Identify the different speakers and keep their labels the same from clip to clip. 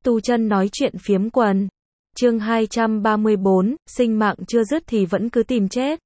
Speaker 1: Tu chân nói chuyện phiếm quần. Chương 234, sinh mạng chưa dứt thì vẫn cứ tìm chết.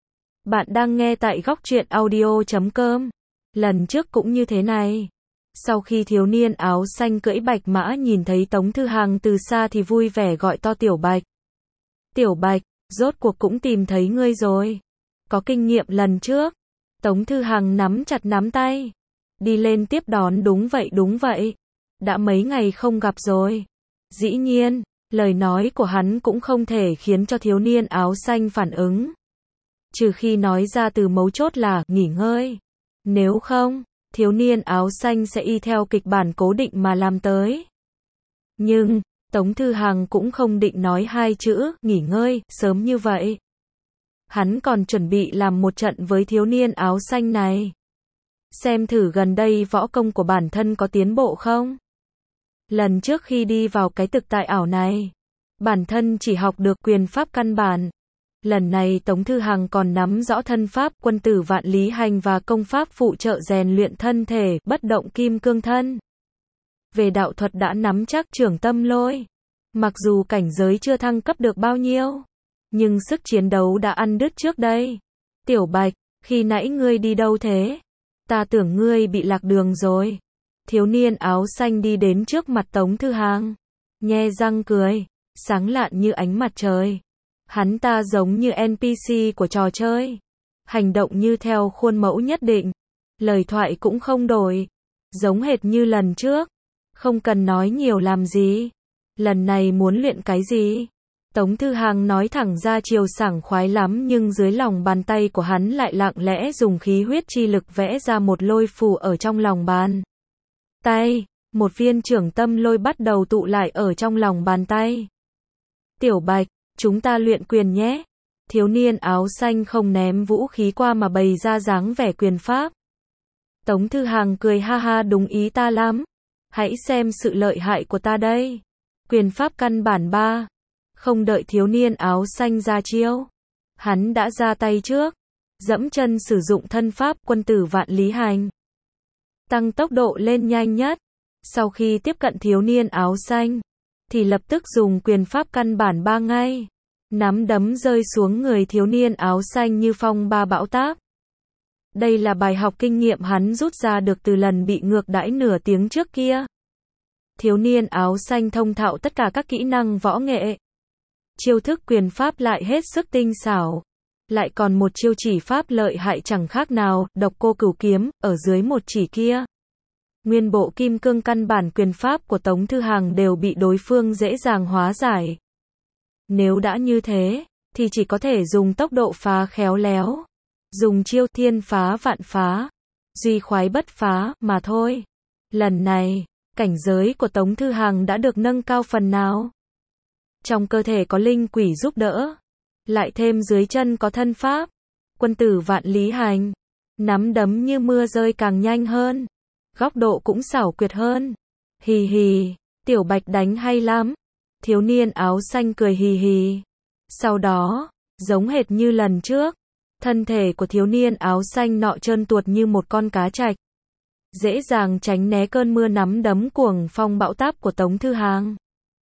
Speaker 1: Bạn đang nghe tại góc truyện audio.com. Lần trước cũng như thế này. Sau khi thiếu niên áo xanh cưỡi bạch mã nhìn thấy Tống Thư Hằng từ xa thì vui vẻ gọi to Tiểu Bạch. Tiểu Bạch, rốt cuộc cũng tìm thấy ngươi rồi. Có kinh nghiệm lần trước. Tống Thư Hằng nắm chặt nắm tay. Đi lên tiếp đón, đúng vậy. Đã mấy ngày không gặp rồi. Dĩ nhiên, lời nói của hắn cũng không thể khiến cho thiếu niên áo xanh phản ứng. Trừ khi nói ra từ mấu chốt là, nghỉ ngơi. Nếu không, thiếu niên áo xanh sẽ y theo kịch bản cố định mà làm tới. Nhưng, Tống Thư Hằng cũng không định nói hai chữ, nghỉ ngơi, sớm như vậy. Hắn còn chuẩn bị làm một trận với thiếu niên áo xanh này. Xem thử gần đây võ công của bản thân có tiến bộ không? Lần trước khi đi vào cái thực tại ảo này, bản thân chỉ học được quyền pháp căn bản. Lần này Tống Thư Hằng còn nắm rõ thân pháp quân tử vạn lý hành và công pháp phụ trợ rèn luyện thân thể, bất động kim cương thân. Về đạo thuật đã nắm chắc trưởng tâm lôi. Mặc dù cảnh giới chưa thăng cấp được bao nhiêu, nhưng sức chiến đấu đã ăn đứt trước đây. Tiểu Bạch, khi nãy ngươi đi đâu thế? Ta tưởng ngươi bị lạc đường rồi. Thiếu niên áo xanh đi đến trước mặt Tống Thư Hằng, nhe răng cười, sáng lạn như ánh mặt trời. Hắn ta giống như NPC của trò chơi, hành động như theo khuôn mẫu nhất định, lời thoại cũng không đổi, giống hệt như lần trước, không cần nói nhiều làm gì. Lần này muốn luyện cái gì? Tống Thư Hằng nói thẳng ra chiều sảng khoái lắm, nhưng dưới lòng bàn tay của hắn lại lặng lẽ dùng khí huyết chi lực vẽ ra một lôi phù ở trong lòng bàn tay. Một viên trưởng tâm lôi bắt đầu tụ lại ở trong lòng bàn tay. Tiểu Bạch, chúng ta luyện quyền nhé. Thiếu niên áo xanh không ném vũ khí qua mà bày ra dáng vẻ quyền pháp. Tống Thư Hằng cười ha ha, đúng ý ta lắm. Hãy xem sự lợi hại của ta đây. Quyền pháp căn bản 3. Không đợi thiếu niên áo xanh ra chiêu, hắn đã ra tay trước, dẫm chân sử dụng thân pháp quân tử vạn lý hành, tăng tốc độ lên nhanh nhất. Sau khi tiếp cận thiếu niên áo xanh, thì lập tức dùng quyền pháp căn bản 3 ngay. Nắm đấm rơi xuống người thiếu niên áo xanh như phong ba bão táp. Đây là bài học kinh nghiệm hắn rút ra được từ lần bị ngược đãi nửa tiếng trước kia. Thiếu niên áo xanh thông thạo tất cả các kỹ năng võ nghệ. Chiêu thức quyền pháp lại hết sức tinh xảo. Lại còn một chiêu chỉ pháp lợi hại chẳng khác nào Độc Cô Cửu Kiếm, ở dưới một chỉ kia. Nguyên bộ kim cương căn bản quyền pháp của Tống Thư Hằng đều bị đối phương dễ dàng hóa giải. Nếu đã như thế, thì chỉ có thể dùng tốc độ phá khéo léo. Dùng chiêu thiên phá vạn phá, duy khoái bất phá, mà thôi. Lần này, cảnh giới của Tống Thư Hằng đã được nâng cao phần nào. Trong cơ thể có linh quỷ giúp đỡ, lại thêm dưới chân có thân pháp quân tử vạn lý hành, nắm đấm như mưa rơi càng nhanh hơn, góc độ cũng xảo quyệt hơn. Hì hì, Tiểu Bạch đánh hay lắm. Thiếu niên áo xanh cười hì hì. Sau đó, giống hệt như lần trước, thân thể của thiếu niên áo xanh nọ trơn tuột như một con cá trạch, dễ dàng tránh né cơn mưa nắm đấm cuồng phong bão táp của Tống Thư Hằng.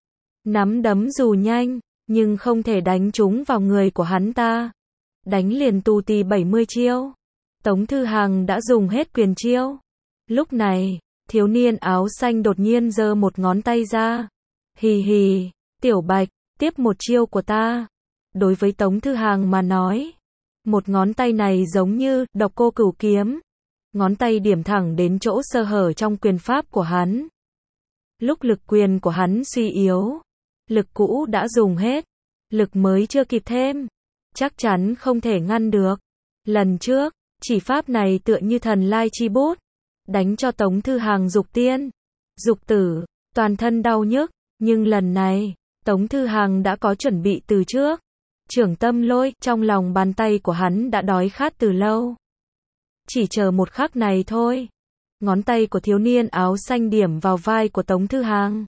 Speaker 1: Nắm đấm dù nhanh, nhưng không thể đánh trúng vào người của hắn ta. Đánh liền tù tì 70 chiêu. Tống Thư Hằng đã dùng hết quyền chiêu. Lúc này, thiếu niên áo xanh đột nhiên giơ một ngón tay ra. Hì hì, Tiểu Bạch, tiếp một chiêu của ta. Đối với Tống Thư Hằng mà nói, một ngón tay này giống như Độc Cô Cửu Kiếm. Ngón tay điểm thẳng đến chỗ sơ hở trong quyền pháp của hắn. Lúc lực quyền của hắn suy yếu, lực cũ đã dùng hết, lực mới chưa kịp thêm, chắc chắn không thể ngăn được. Lần trước, chỉ pháp này tựa như thần lai chi bút, đánh cho Tống Thư Hằng dục tiên, dục tử, toàn thân đau nhức, nhưng lần này, Tống Thư Hằng đã có chuẩn bị từ trước. Trưởng tâm lôi, trong lòng bàn tay của hắn đã đói khát từ lâu. Chỉ chờ một khắc này thôi. Ngón tay của thiếu niên áo xanh điểm vào vai của Tống Thư Hằng.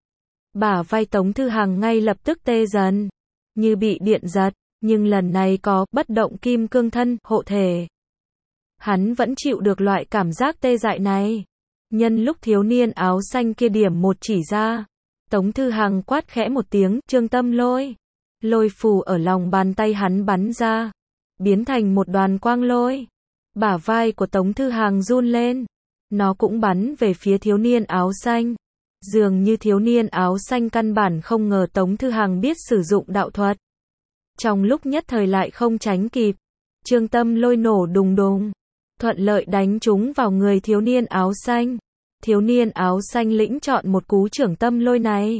Speaker 1: Bả vai Tống Thư Hằng ngay lập tức tê dần, như bị điện giật, nhưng lần này có bất động kim cương thân hộ thể. Hắn vẫn chịu được loại cảm giác tê dại này. Nhân lúc thiếu niên áo xanh kia điểm một chỉ ra, Tống Thư Hằng quát khẽ một tiếng, Trương Tâm Lôi. Lôi phù ở lòng bàn tay hắn bắn ra, biến thành một đoàn quang lôi. Bả vai của Tống Thư Hằng run lên. Nó cũng bắn về phía thiếu niên áo xanh. Dường như thiếu niên áo xanh căn bản không ngờ Tống Thư Hằng biết sử dụng đạo thuật. Trong lúc nhất thời lại không tránh kịp. Trương Tâm Lôi nổ đùng đùng, thuận lợi đánh trúng vào người thiếu niên áo xanh. Thiếu niên áo xanh lĩnh chọn một cú trưởng tâm lôi này.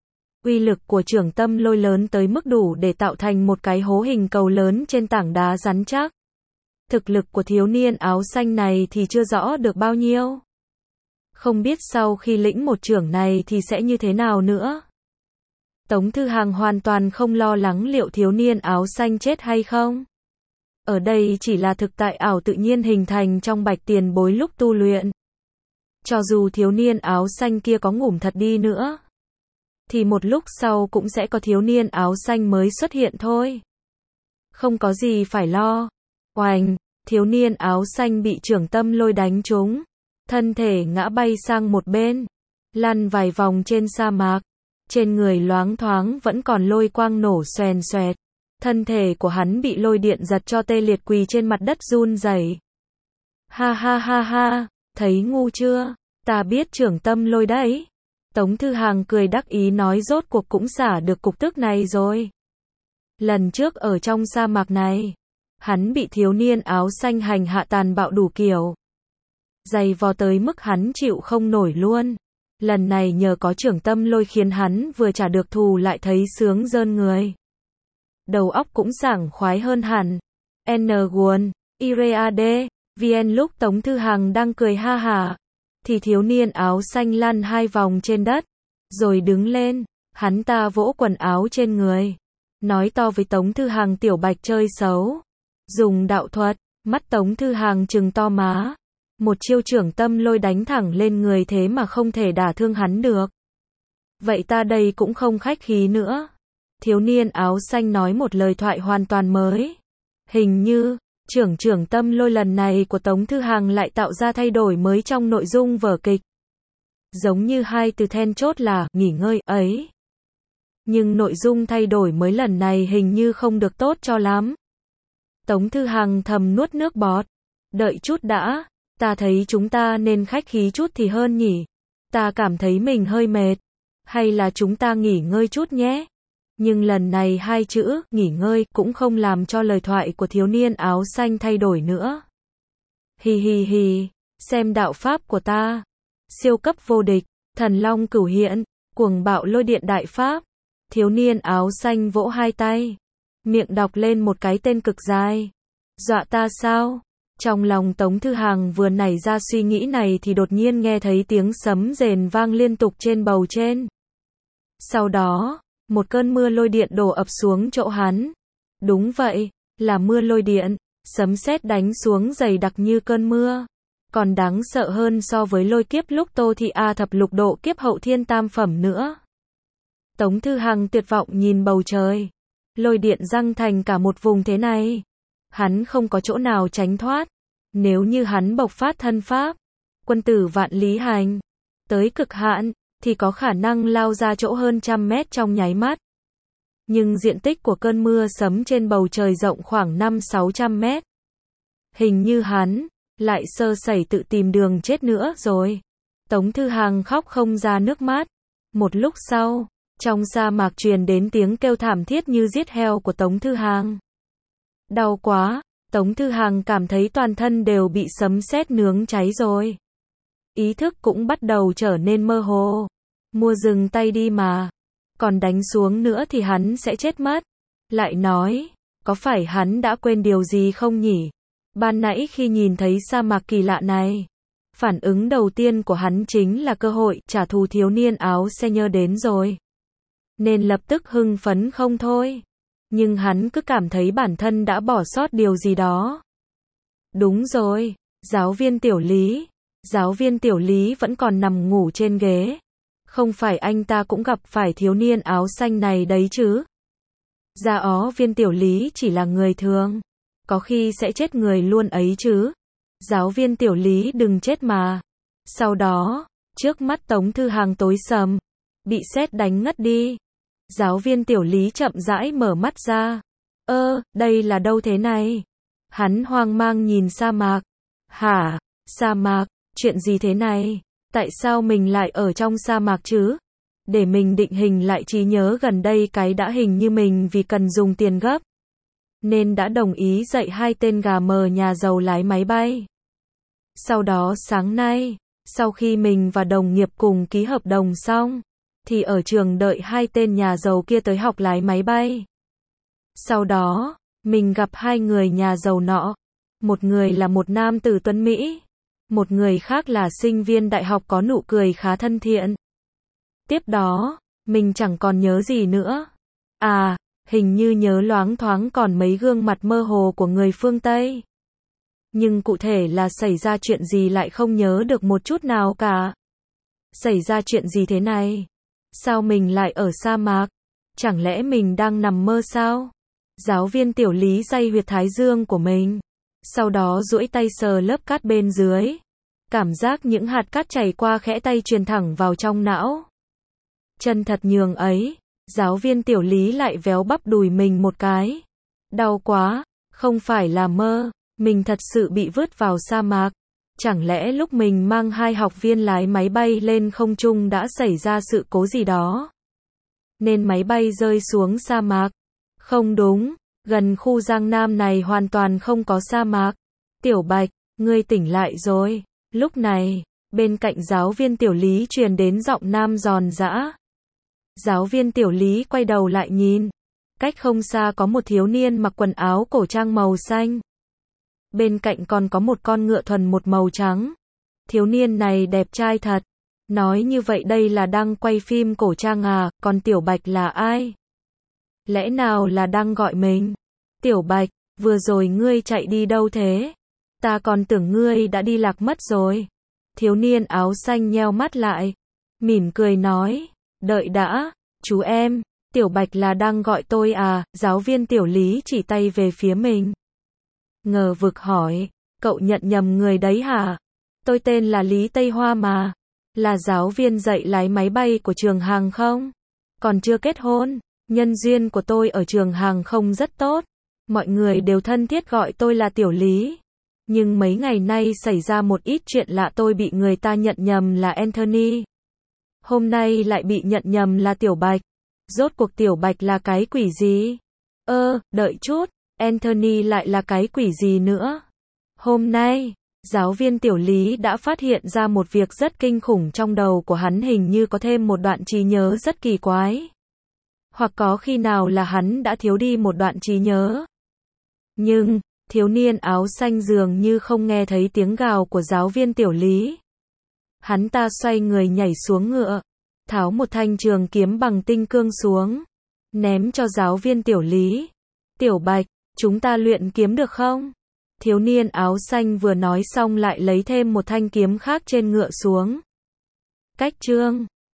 Speaker 1: Uy lực của trưởng tâm lôi lớn tới mức đủ để tạo thành một cái hố hình cầu lớn trên tảng đá rắn chắc. Thực lực của thiếu niên áo xanh này thì chưa rõ được bao nhiêu. Không biết sau khi lĩnh một trưởng này thì sẽ như thế nào nữa. Tống Thư Hằng hoàn toàn không lo lắng liệu thiếu niên áo xanh chết hay không. Ở đây chỉ là thực tại ảo tự nhiên hình thành trong Bạch Tiền Bối lúc tu luyện. Cho dù thiếu niên áo xanh kia có ngủm thật đi nữa, thì một lúc sau cũng sẽ có thiếu niên áo xanh mới xuất hiện thôi. Không có gì phải lo. Oành, thiếu niên áo xanh bị trưởng tâm lôi đánh trúng. Thân thể ngã bay sang một bên, lăn vài vòng trên sa mạc. Trên người loáng thoáng vẫn còn lôi quang nổ xoèn xoẹt. Thân thể của hắn bị lôi điện giật cho tê liệt quỳ trên mặt đất run rẩy. Ha ha ha ha, thấy ngu chưa? Ta biết trưởng tâm lôi đấy. Tống Thư Hằng cười đắc ý nói rốt cuộc cũng xả được cục tức này rồi. Lần trước ở trong sa mạc này, hắn bị thiếu niên áo xanh hành hạ tàn bạo đủ kiểu. Dày vò tới mức hắn chịu không nổi luôn. Lần này nhờ có trưởng tâm lôi khiến hắn vừa trả được thù lại thấy sướng rơn người. Đầu óc cũng sảng khoái hơn hẳn. Nguồn, Iriade, VN lúc Tống Thư Hằng đang cười ha hả, thì thiếu niên áo xanh lăn 2 vòng trên đất, rồi đứng lên, hắn ta vỗ quần áo trên người, nói to với Tống Thư Hằng tiểu bạch chơi xấu. Dùng đạo thuật, mắt Tống Thư Hằng trừng to má. Một chiêu trưởng tâm lôi đánh thẳng lên người thế mà không thể đả thương hắn được. Vậy ta đây cũng không khách khí nữa. Thiếu niên áo xanh nói một lời thoại hoàn toàn mới. Hình như, trưởng tâm lôi lần này của Tống Thư Hằng lại tạo ra thay đổi mới trong nội dung vở kịch. Giống như hai từ then chốt là, nghỉ ngơi, ấy. Nhưng nội dung thay đổi mới lần này hình như không được tốt cho lắm. Tống Thư Hằng thầm nuốt nước bọt. Đợi chút đã, ta thấy chúng ta nên khách khí chút thì hơn nhỉ. Ta cảm thấy mình hơi mệt. Hay là chúng ta nghỉ ngơi chút nhé. Nhưng lần này hai chữ, nghỉ ngơi, cũng không làm cho lời thoại của thiếu niên áo xanh thay đổi nữa. Hì hì hì, xem đạo pháp của ta. Siêu cấp vô địch, thần long cửu hiện, cuồng bạo lôi điện đại pháp. Thiếu niên áo xanh vỗ hai tay, miệng đọc lên một cái tên cực dài. Dọa ta sao? Trong lòng Tống Thư Hằng vừa nảy ra suy nghĩ này thì đột nhiên nghe thấy tiếng sấm rền vang liên tục trên bầu trên. Sau đó, một cơn mưa lôi điện đổ ập xuống chỗ hắn. Đúng vậy, là mưa lôi điện, sấm sét đánh xuống dày đặc như cơn mưa. Còn đáng sợ hơn so với lôi kiếp lúc Tô Thị A thập lục độ kiếp hậu thiên tam phẩm nữa. Tống Thư Hằng tuyệt vọng nhìn bầu trời. Lôi điện giăng thành cả một vùng thế này. Hắn không có chỗ nào tránh thoát. Nếu như hắn bộc phát thân pháp, quân tử vạn lý hành, tới cực hạn, thì có khả năng lao ra chỗ hơn 100 mét trong nháy mắt. Nhưng diện tích của cơn mưa sấm trên bầu trời rộng khoảng 500-600 mét. Hình như hắn lại sơ sẩy tự tìm đường chết nữa rồi. Tống Thư Hằng khóc không ra nước mắt. Một lúc sau, trong sa mạc truyền đến tiếng kêu thảm thiết như giết heo của Tống Thư Hằng. Đau quá, Tống Thư Hằng cảm thấy toàn thân đều bị sấm sét nướng cháy rồi. Ý thức cũng bắt đầu trở nên mơ hồ. Mua dừng tay đi mà. Còn đánh xuống nữa thì hắn sẽ chết mất. Lại nói, có phải hắn đã quên điều gì không nhỉ? Ban nãy khi nhìn thấy sa mạc kỳ lạ này, phản ứng đầu tiên của hắn chính là cơ hội trả thù thiếu niên áo xe nhơ đến rồi. Nên lập tức hưng phấn không thôi. Nhưng hắn cứ cảm thấy bản thân đã bỏ sót điều gì đó. Đúng rồi, giáo viên tiểu Lý. Giáo viên tiểu Lý vẫn còn nằm ngủ trên ghế. Không phải anh ta cũng gặp phải thiếu niên áo xanh này đấy chứ? Giáo viên tiểu Lý chỉ là người thường. Có khi sẽ chết người luôn ấy chứ. Giáo viên tiểu Lý đừng chết mà. Sau đó, trước mắt Tống Thư Hằng tối sầm. bị sét đánh ngất đi. Giáo viên Tiểu Lý chậm rãi mở mắt ra. Đây là đâu thế này? Hắn hoang mang nhìn sa mạc. Hả? Sa mạc? Chuyện gì thế này? Tại sao mình lại ở trong sa mạc chứ? Để mình định hình lại trí nhớ gần đây cái đã hình như mình vì cần dùng tiền gấp, nên đã đồng ý dạy 2 tên gà mờ nhà giàu lái máy bay. Sau đó sáng nay, sau khi mình và đồng nghiệp cùng ký hợp đồng xong, thì ở trường đợi 2 tên nhà giàu kia tới học lái máy bay. Sau đó, mình gặp 2 người nhà giàu nọ. Một người là một nam tử tuấn Mỹ, một người khác là sinh viên đại học có nụ cười khá thân thiện. Tiếp đó, mình chẳng còn nhớ gì nữa. Hình như nhớ loáng thoáng còn mấy gương mặt mơ hồ của người phương Tây. Nhưng cụ thể là xảy ra chuyện gì lại không nhớ được một chút nào cả. Xảy ra chuyện gì thế này? Sao mình lại ở sa mạc? Chẳng lẽ mình đang nằm mơ sao? Giáo viên Tiểu Lý day huyệt thái dương của mình. Sau đó duỗi tay sờ lớp cát bên dưới. Cảm giác những hạt cát chảy qua khẽ tay truyền thẳng vào trong não. Chân thật nhường ấy. Giáo viên Tiểu Lý lại véo bắp đùi mình một cái. Đau quá, không phải là mơ, mình thật sự bị vứt vào sa mạc. Chẳng lẽ lúc mình mang 2 học viên lái máy bay lên không trung đã xảy ra sự cố gì đó, nên máy bay rơi xuống sa mạc? Không đúng, gần khu Giang Nam này hoàn toàn không có sa mạc. Tiểu Bạch, ngươi tỉnh lại rồi. Lúc này, bên cạnh giáo viên Tiểu Lý truyền đến giọng nam giòn giã. Giáo viên Tiểu Lý quay đầu lại nhìn. Cách không xa có một thiếu niên mặc quần áo cổ trang màu xanh. Bên cạnh còn có một con ngựa thuần một màu trắng. Thiếu niên này đẹp trai thật. Nói như vậy đây là đang quay phim cổ trang à, còn Tiểu Bạch là ai? Lẽ nào là đang gọi mình? Tiểu Bạch, vừa rồi ngươi chạy đi đâu thế? Ta còn tưởng ngươi đã đi lạc mất rồi. Thiếu niên áo xanh nheo mắt lại, mỉm cười nói, đợi đã, chú em, Tiểu Bạch là đang gọi tôi à? Giáo viên Tiểu Lý chỉ tay về phía mình. Ngờ vực hỏi, cậu nhận nhầm người đấy hả? Tôi tên là Lý Tây Hoa mà, là giáo viên dạy lái máy bay của trường hàng không. Còn chưa kết hôn, nhân duyên của tôi ở trường hàng không rất tốt. Mọi người đều thân thiết gọi tôi là Tiểu Lý. Nhưng mấy ngày nay xảy ra một ít chuyện lạ, tôi bị người ta nhận nhầm là Anthony. Hôm nay lại bị nhận nhầm là Tiểu Bạch. Rốt cuộc Tiểu Bạch là cái quỷ gì? Đợi chút, Anthony lại là cái quỷ gì nữa? Hôm nay, giáo viên Tiểu Lý đã phát hiện ra một việc rất kinh khủng, trong đầu của hắn hình như có thêm một đoạn trí nhớ rất kỳ quái. Hoặc có khi nào là hắn đã thiếu đi một đoạn trí nhớ. Nhưng, thiếu niên áo xanh dường như không nghe thấy tiếng gào của giáo viên Tiểu Lý. Hắn ta xoay người nhảy xuống ngựa, tháo một thanh trường kiếm bằng tinh cương xuống, ném cho giáo viên Tiểu Lý. Tiểu Bạch, chúng ta luyện kiếm được không? Thiếu niên áo xanh vừa nói xong lại lấy thêm một thanh kiếm khác trên ngựa xuống. Cách chương